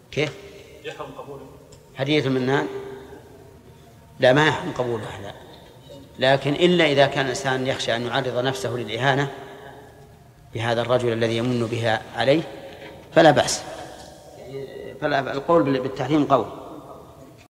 كيف؟ يحرم قبوله هدية المنان؟ لا، ما يحرم قبولها، لا. لكن إلا إذا كان الإنسان يخشى أن يعرض نفسه للإهانة بهذا الرجل الذي يمن بها عليه فلا بأس. فالقول بالتحريم قول.